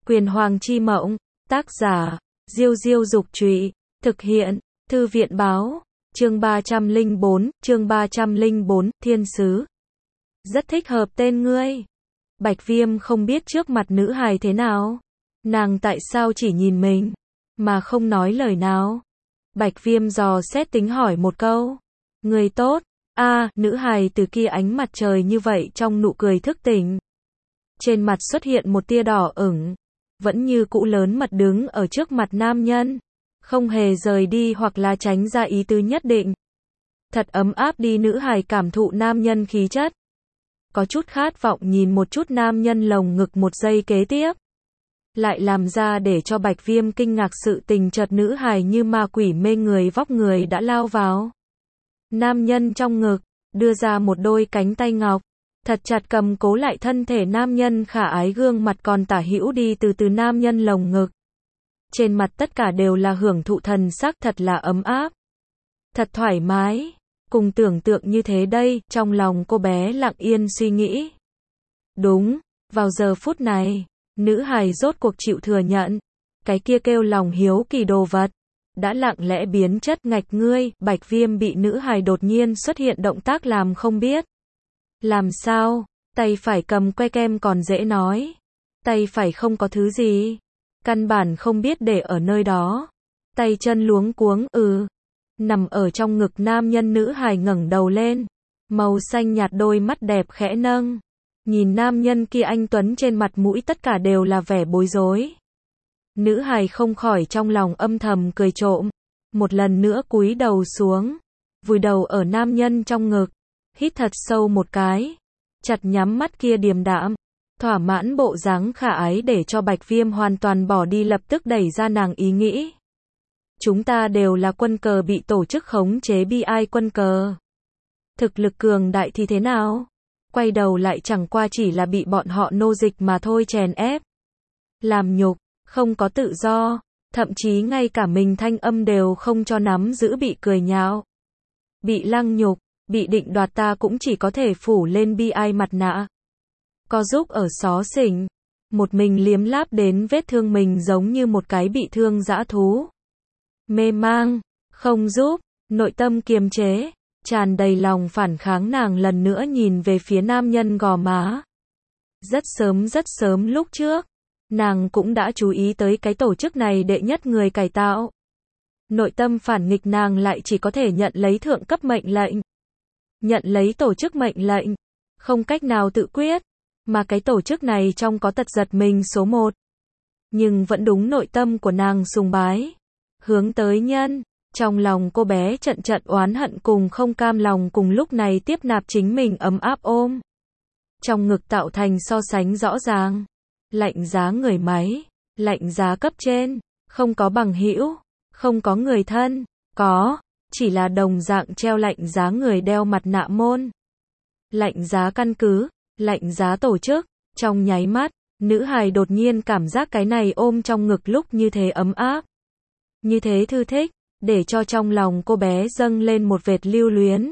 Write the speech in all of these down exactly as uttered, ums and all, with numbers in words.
Quyền Hoàng chi mộng, tác giả, Diêu Diêu Dục Trụy, thực hiện, Thư viện Báo, chương ba trăm lẻ bốn, chương ba trăm lẻ bốn, Thiên Sứ. Rất thích hợp tên ngươi. Bạch Viêm không biết trước mặt nữ hài thế nào. Nàng tại sao chỉ nhìn mình, mà không nói lời nào. Bạch Viêm dò xét tính hỏi một câu. Người tốt, a nữ hài từ kia ánh mặt trời như vậy trong nụ cười thức tỉnh. Trên mặt xuất hiện một tia đỏ ửng. Vẫn như cũ lớn mật đứng ở trước mặt nam nhân. Không hề rời đi hoặc là tránh ra ý tứ nhất định. Thật ấm áp đi, nữ hài cảm thụ nam nhân khí chất. Có chút khát vọng nhìn một chút nam nhân lồng ngực một giây kế tiếp. Lại làm ra để cho Bạch Viêm kinh ngạc sự tình, chợt nữ hài như ma quỷ mê người vóc người đã lao vào. Nam nhân trong ngực, đưa ra một đôi cánh tay ngọc, thật chặt cầm cố lại thân thể nam nhân khả ái, gương mặt còn tả hữu đi từ từ nam nhân lồng ngực. Trên mặt tất cả đều là hưởng thụ thần sắc, thật là ấm áp. Thật thoải mái, cùng tưởng tượng như thế đây, trong lòng cô bé lặng yên suy nghĩ. Đúng, vào giờ phút này, nữ hài rốt cuộc chịu thừa nhận, cái kia kêu lòng hiếu kỳ đồ vật, đã lặng lẽ biến chất. Ngạch ngươi, Bạch Viêm bị nữ hài đột nhiên xuất hiện động tác làm không biết. Làm sao, tay phải cầm que kem còn dễ nói. Tay phải không có thứ gì. Căn bản không biết để ở nơi đó. Tay chân luống cuống, ừ. Nằm ở trong ngực nam nhân, nữ hài ngẩng đầu lên. Màu xanh nhạt đôi mắt đẹp khẽ nâng. Nhìn nam nhân kia anh tuấn, trên mặt mũi tất cả đều là vẻ bối rối. Nữ hài không khỏi trong lòng âm thầm cười trộm. Một lần nữa cúi đầu xuống. Vùi đầu ở nam nhân trong ngực. Hít thật sâu một cái. Chặt nhắm mắt kia điềm đạm. Thỏa mãn bộ dáng khả ái để cho Bạch Viêm hoàn toàn bỏ đi lập tức đẩy ra nàng ý nghĩ. Chúng ta đều là quân cờ bị tổ chức khống chế, bi ai quân cờ. Thực lực cường đại thì thế nào? Quay đầu lại chẳng qua chỉ là bị bọn họ nô dịch mà thôi, chèn ép. Làm nhục, không có tự do, thậm chí ngay cả mình thanh âm đều không cho nắm giữ, bị cười nhạo. Bị lăng nhục, bị định đoạt, ta cũng chỉ có thể phủ lên bi ai mặt nạ. Có giúp ở xó xỉnh, một mình liếm láp đến vết thương mình giống như một cái bị thương dã thú. Mê mang, không giúp, nội tâm kiềm chế, tràn đầy lòng phản kháng. Nàng lần nữa nhìn về phía nam nhân gò má. Rất sớm rất sớm lúc trước, nàng cũng đã chú ý tới cái tổ chức này đệ nhất người cải tạo. Nội tâm phản nghịch, nàng lại chỉ có thể nhận lấy thượng cấp mệnh lệnh. Nhận lấy tổ chức mệnh lệnh, không cách nào tự quyết. Mà cái tổ chức này trong có tật giật mình số một. Nhưng vẫn đúng nội tâm của nàng sùng bái. Hướng tới nhân. Trong lòng cô bé trận trận oán hận cùng không cam lòng cùng lúc này tiếp nạp chính mình ấm áp ôm. Trong ngực tạo thành so sánh rõ ràng. Lạnh giá người máy. Lạnh giá cấp trên. Không có bằng hữu. Không có người thân. Có. Chỉ là đồng dạng treo lạnh giá người đeo mặt nạ môn. Lạnh giá căn cứ. Lạnh giá tổ chức. Trong nháy mắt, nữ hài đột nhiên cảm giác cái này ôm trong ngực lúc như thế ấm áp. Như thế thư thích, để cho trong lòng cô bé dâng lên một vệt lưu luyến.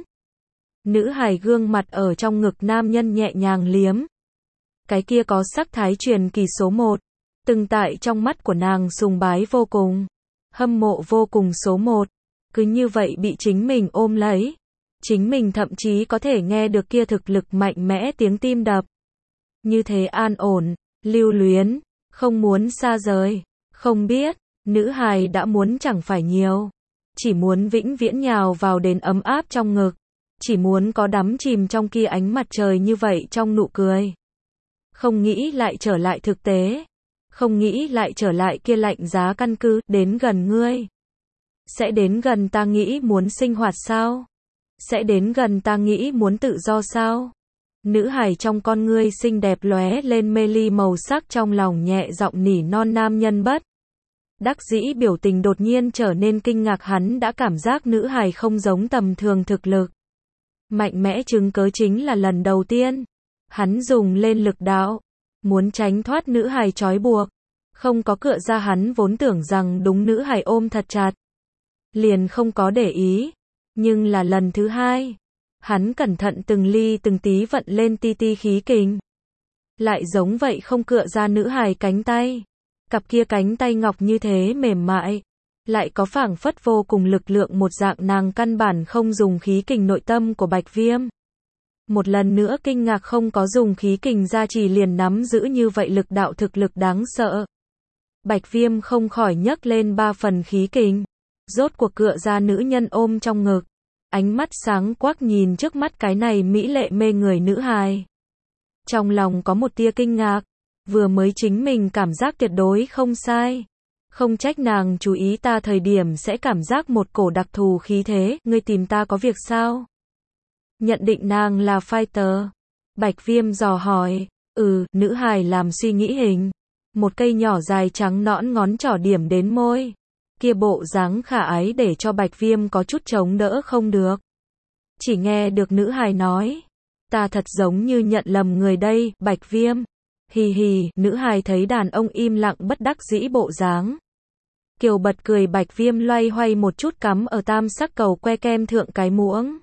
Nữ hài gương mặt ở trong ngực nam nhân nhẹ nhàng liếm. Cái kia có sắc thái truyền kỳ số một. Từng tại trong mắt của nàng sùng bái vô cùng. Hâm mộ vô cùng số một. Cứ như vậy bị chính mình ôm lấy. Chính mình thậm chí có thể nghe được kia thực lực mạnh mẽ tiếng tim đập. Như thế an ổn, lưu luyến, không muốn xa rời, không biết, nữ hài đã muốn chẳng phải nhiều. Chỉ muốn vĩnh viễn nhào vào đến ấm áp trong ngực. Chỉ muốn có đắm chìm trong kia ánh mặt trời như vậy trong nụ cười. Không nghĩ lại trở lại thực tế. Không nghĩ lại trở lại kia lạnh giá căn cứ, đến gần ngươi. Sẽ đến gần ta nghĩ muốn sinh hoạt sao? Sẽ đến gần ta nghĩ muốn tự do sao? Nữ hài trong con ngươi xinh đẹp lóe lên mê ly màu sắc, trong lòng nhẹ giọng nỉ non. Nam nhân bất đắc dĩ biểu tình đột nhiên trở nên kinh ngạc, hắn đã cảm giác nữ hài không giống tầm thường thực lực. Mạnh mẽ chứng cớ chính là lần đầu tiên. Hắn dùng lên lực đạo, muốn tránh thoát nữ hài trói buộc. Không có cựa ra, hắn vốn tưởng rằng đúng nữ hài ôm thật chặt. Liền không có để ý. Nhưng là lần thứ hai, hắn cẩn thận từng ly từng tí vận lên ti ti khí kình. Lại giống vậy không cựa ra nữ hài cánh tay. Cặp kia cánh tay ngọc như thế mềm mại, lại có phảng phất vô cùng lực lượng một dạng nàng căn bản không dùng khí kình nội tâm của Bạch Viêm. Một lần nữa kinh ngạc không có dùng khí kình gia trì liền nắm giữ như vậy lực đạo thực lực đáng sợ. Bạch Viêm không khỏi nhấc lên ba phần khí kình, rốt cuộc cựa ra nữ nhân ôm trong ngực, ánh mắt sáng quắc nhìn trước mắt cái này mỹ lệ mê người nữ hài. Trong lòng có một tia kinh ngạc, vừa mới chính mình cảm giác tuyệt đối không sai. Không trách nàng chú ý ta thời điểm sẽ cảm giác một cổ đặc thù khí thế, ngươi tìm ta có việc sao? Nhận định nàng là fighter. Bạch Viêm dò hỏi, ừ, nữ hài làm suy nghĩ hình. Một cây nhỏ dài trắng nõn ngón trỏ điểm đến môi. Kia bộ dáng khả ái để cho Bạch Viêm có chút chống đỡ không được. Chỉ nghe được nữ hài nói, ta thật giống như nhận lầm người đây, Bạch Viêm. Hì hì, nữ hài thấy đàn ông im lặng bất đắc dĩ bộ dáng. Kiều bật cười Bạch Viêm loay hoay một chút cắm ở tam sắc cầu que kem thượng cái muỗng.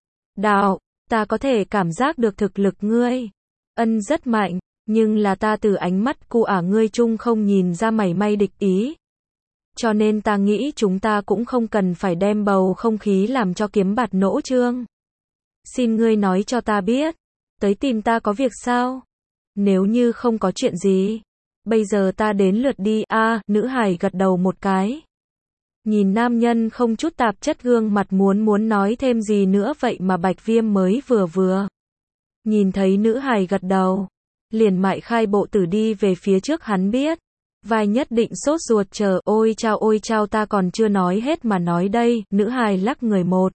Đạo, ta có thể cảm giác được thực lực ngươi. Ân rất mạnh, nhưng là ta từ ánh mắt cu ả ngươi chung không nhìn ra mảy may địch ý. Cho nên ta nghĩ chúng ta cũng không cần phải đem bầu không khí làm cho kiếm bạt nỗ trương. Xin ngươi nói cho ta biết, tới tìm ta có việc sao? Nếu như không có chuyện gì, bây giờ ta đến lượt đi. A, à, nữ hài gật đầu một cái. Nhìn nam nhân không chút tạp chất gương mặt muốn muốn nói thêm gì nữa vậy mà Bạch Viêm mới vừa vừa. Nhìn thấy nữ hài gật đầu, liền mại khai bộ tử đi về phía trước hắn biết. Vai nhất định sốt ruột chờ, ôi chao ôi chao ta còn chưa nói hết mà nói đây, nữ hài lắc người một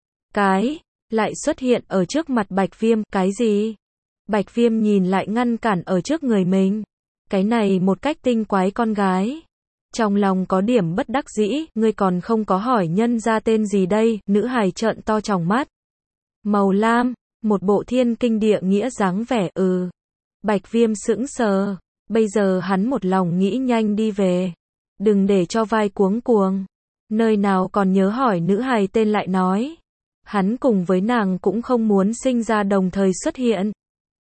cái, lại xuất hiện ở trước mặt Bạch Viêm, cái gì? Bạch Viêm nhìn lại ngăn cản ở trước người mình. Cái này một cách tinh quái con gái. Trong lòng có điểm bất đắc dĩ, ngươi còn không có hỏi nhân ra tên gì đây, nữ hài trợn to tròng mắt. Màu lam, một bộ thiên kinh địa nghĩa dáng vẻ, ừ. Bạch Viêm sững sờ, bây giờ hắn một lòng nghĩ nhanh đi về. Đừng để cho vai cuống cuồng. Nơi nào còn nhớ hỏi nữ hài tên lại nói. Hắn cùng với nàng cũng không muốn sinh ra đồng thời xuất hiện.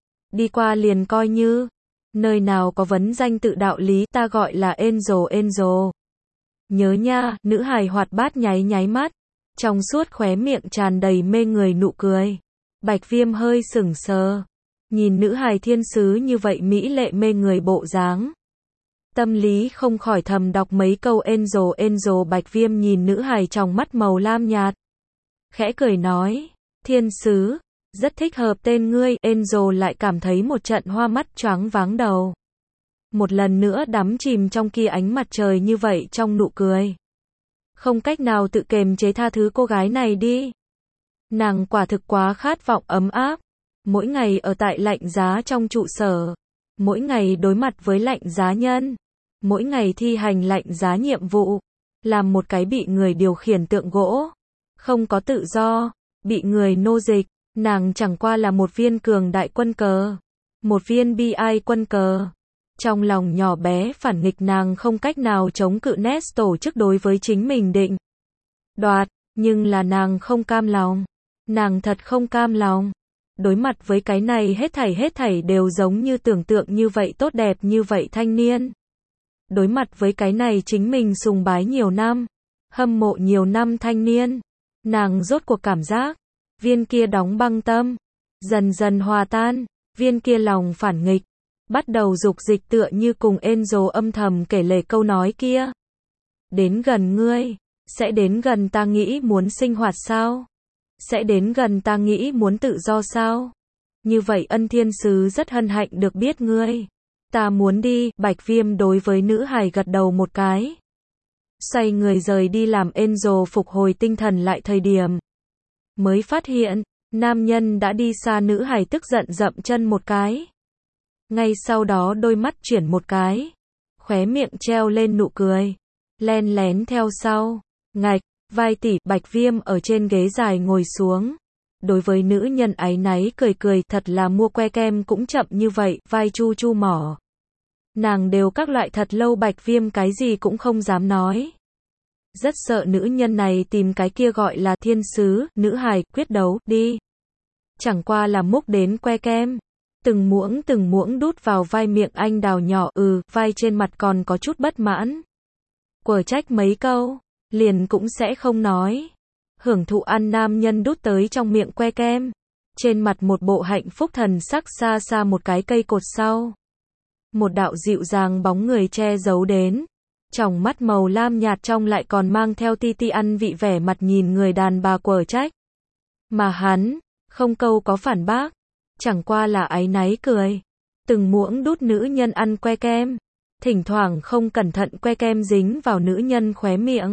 Đi qua liền coi như. Nơi nào có vấn danh tự đạo lý, ta gọi là Angel Angel. Nhớ nha, nữ hài hoạt bát nháy nháy mắt. Trong suốt khóe miệng tràn đầy mê người nụ cười. Bạch Viêm hơi sững sờ. Nhìn nữ hài thiên sứ như vậy mỹ lệ mê người bộ dáng. Tâm lý không khỏi thầm đọc mấy câu Angel Angel. Bạch Viêm nhìn nữ hài trong mắt màu lam nhạt. Khẽ cười nói, thiên sứ. Rất thích hợp tên ngươi, Angel lại cảm thấy một trận hoa mắt choáng váng đầu. Một lần nữa đắm chìm trong kia ánh mặt trời như vậy trong nụ cười. Không cách nào tự kềm chế tha thứ cô gái này đi. Nàng quả thực quá khát vọng ấm áp. Mỗi ngày ở tại lạnh giá trong trụ sở. Mỗi ngày đối mặt với lạnh giá nhân. Mỗi ngày thi hành lạnh giá nhiệm vụ. Làm một cái bị người điều khiển tượng gỗ. Không có tự do. Bị người nô dịch. Nàng chẳng qua là một viên cường đại quân cờ. Một viên bi ai quân cờ. Trong lòng nhỏ bé phản nghịch nàng không cách nào chống cự nét tổ chức đối với chính mình định đoạt, nhưng là nàng không cam lòng. Nàng thật không cam lòng. Đối mặt với cái này hết thảy hết thảy đều giống như tưởng tượng như vậy tốt đẹp như vậy thanh niên. Đối mặt với cái này chính mình sùng bái nhiều năm, hâm mộ nhiều năm thanh niên. Nàng rốt cuộc cảm giác. Viên kia đóng băng tâm, dần dần hòa tan, viên kia lòng phản nghịch, bắt đầu dục dịch tựa như cùng Angel âm thầm kể lể câu nói kia. Đến gần ngươi, sẽ đến gần ta nghĩ muốn sinh hoạt sao? Sẽ đến gần ta nghĩ muốn tự do sao? Như vậy ân thiên sứ rất hân hạnh được biết ngươi. Ta muốn đi, Bạch Viêm đối với nữ hài gật đầu một cái. Xoay người rời đi làm Angel phục hồi tinh thần lại thời điểm. Mới phát hiện, nam nhân đã đi xa nữ hài tức giận dậm chân một cái. Ngay sau đó đôi mắt chuyển một cái. Khóe miệng treo lên nụ cười. Len lén theo sau. Ngạch, vai tỷ, Bạch Viêm ở trên ghế dài ngồi xuống. Đối với nữ nhân áy náy cười cười, thật là mua que kem cũng chậm như vậy, vai chu chu mỏ. Nàng đều các loại thật lâu Bạch Viêm cái gì cũng không dám nói. Rất sợ nữ nhân này tìm cái kia gọi là thiên sứ, nữ hài, quyết đấu, đi. Chẳng qua là múc đến que kem. Từng muỗng từng muỗng đút vào vai miệng anh đào nhỏ, ừ, vai trên mặt còn có chút bất mãn. Quở trách mấy câu, liền cũng sẽ không nói. Hưởng thụ ăn nam nhân đút tới trong miệng que kem. Trên mặt một bộ hạnh phúc thần sắc, xa xa một cái cây cột sau. Một đạo dịu dàng bóng người che giấu đến. Tròng mắt màu lam nhạt trong lại còn mang theo ti ti ăn vị vẻ mặt nhìn người đàn bà quở trách. Mà hắn, không câu có phản bác. Chẳng qua là áy náy cười. Từng muỗng đút nữ nhân ăn que kem. Thỉnh thoảng không cẩn thận que kem dính vào nữ nhân khóe miệng.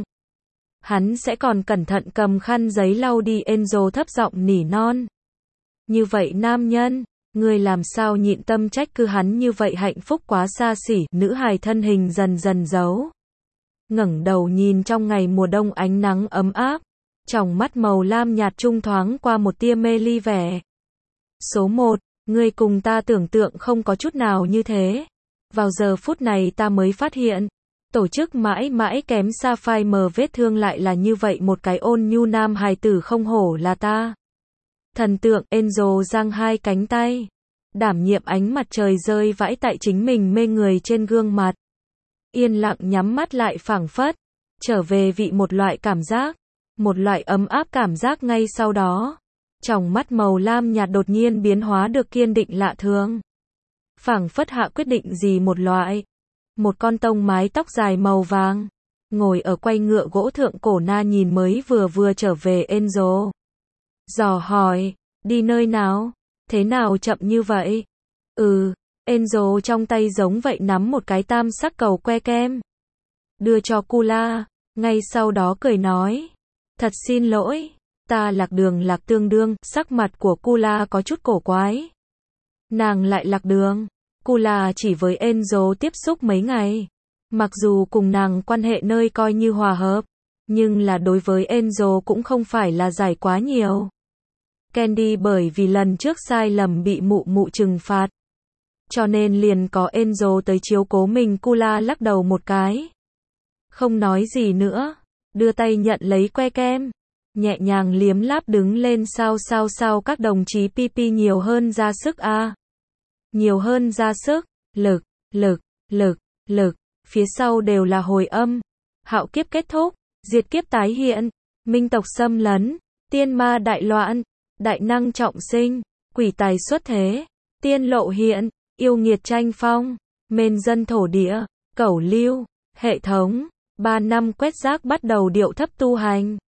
Hắn sẽ còn cẩn thận cầm khăn giấy lau đi. Enzo thấp giọng nỉ non. Như vậy nam nhân, người làm sao nhịn tâm trách cứ hắn như vậy hạnh phúc quá xa xỉ. Nữ hài thân hình dần dần giấu. Ngẩng đầu nhìn trong ngày mùa đông ánh nắng ấm áp. Tròng mắt màu lam nhạt trung thoáng qua một tia mê ly vẻ. Số một, ngươi cùng ta tưởng tượng không có chút nào như thế. Vào giờ phút này ta mới phát hiện, tổ chức mãi mãi kém xa phai mờ vết thương lại là như vậy một cái ôn nhu nam hài tử, không hổ là ta. Thần tượng. Enzo giang hai cánh tay, đảm nhiệm ánh mặt trời rơi vãi tại chính mình mê người trên gương mặt. Yên lặng nhắm mắt lại, phảng phất trở về vị một loại cảm giác, một loại ấm áp cảm giác. Ngay sau đó, tròng mắt màu lam nhạt đột nhiên biến hóa được kiên định lạ thường. Phảng phất hạ quyết định gì một loại. Một con tông mái tóc dài màu vàng, ngồi ở quay ngựa gỗ thượng cổ na nhìn mới vừa vừa trở về Enzo. Dò hỏi, đi nơi nào? Thế nào chậm như vậy? Ừ, Enzo trong tay giống vậy nắm một cái tam sắc cầu que kem. Đưa cho Kula, ngay sau đó cười nói. Thật xin lỗi, ta lạc đường. Lạc tương đương, sắc mặt của Kula có chút cổ quái. Nàng lại lạc đường. Kula chỉ với Enzo tiếp xúc mấy ngày. Mặc dù cùng nàng quan hệ nơi coi như hòa hợp, nhưng là đối với Enzo cũng không phải là giải quá nhiều. Candy bởi vì lần trước sai lầm bị mụ mụ trừng phạt, cho nên liền có Enzo tới chiếu cố mình. Kula lắc đầu một cái, không nói gì nữa, đưa tay nhận lấy que kem, nhẹ nhàng liếm láp đứng lên. Sao sao sao các đồng chí pipi nhiều hơn ra sức a, à? Nhiều hơn ra sức, lực, lực, lực, lực, phía sau đều là hồi âm. Hạo kiếp kết thúc, diệt kiếp tái hiện, minh tộc xâm lấn, tiên ma đại loạn, đại năng trọng sinh, quỷ tài xuất thế, tiên lộ hiện, yêu nghiệt tranh phong, mên dân thổ địa, cẩu lưu, hệ thống. Ba năm quét rác bắt đầu điệu thấp tu hành.